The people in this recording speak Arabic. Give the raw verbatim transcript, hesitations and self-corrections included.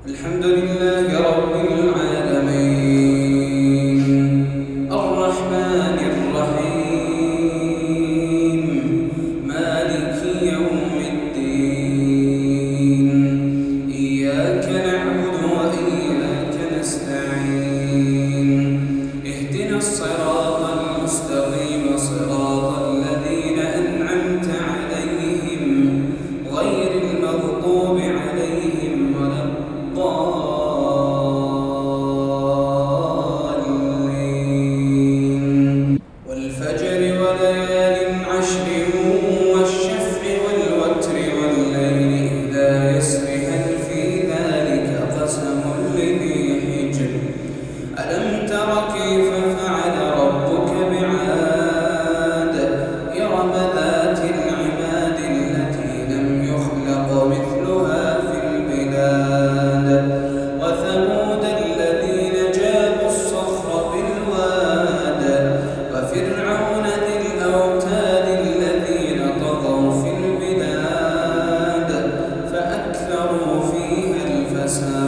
الحمد لله رب العالمين الرحمن الرحيم مالك يوم الدين إياك نعبد وإياك نستعين اهدنا الصراط المستقيم صراط الذين أنعمت عليهم غير المغضوب عليهم ولا الضالين والفجر وليال عشر والشفع والوتر والليل إذا يسر هل في ذلك قسم لذي حجر ألم تر كيف فعل ربك بعاد إرم ذات العماد التي لم يخلق مثلها في البلاد وثمود الذين جابوا الصخر بالواد وفرعون ذي الأوتاد الذين طغوا في البلاد فأكثروا فيها الفساد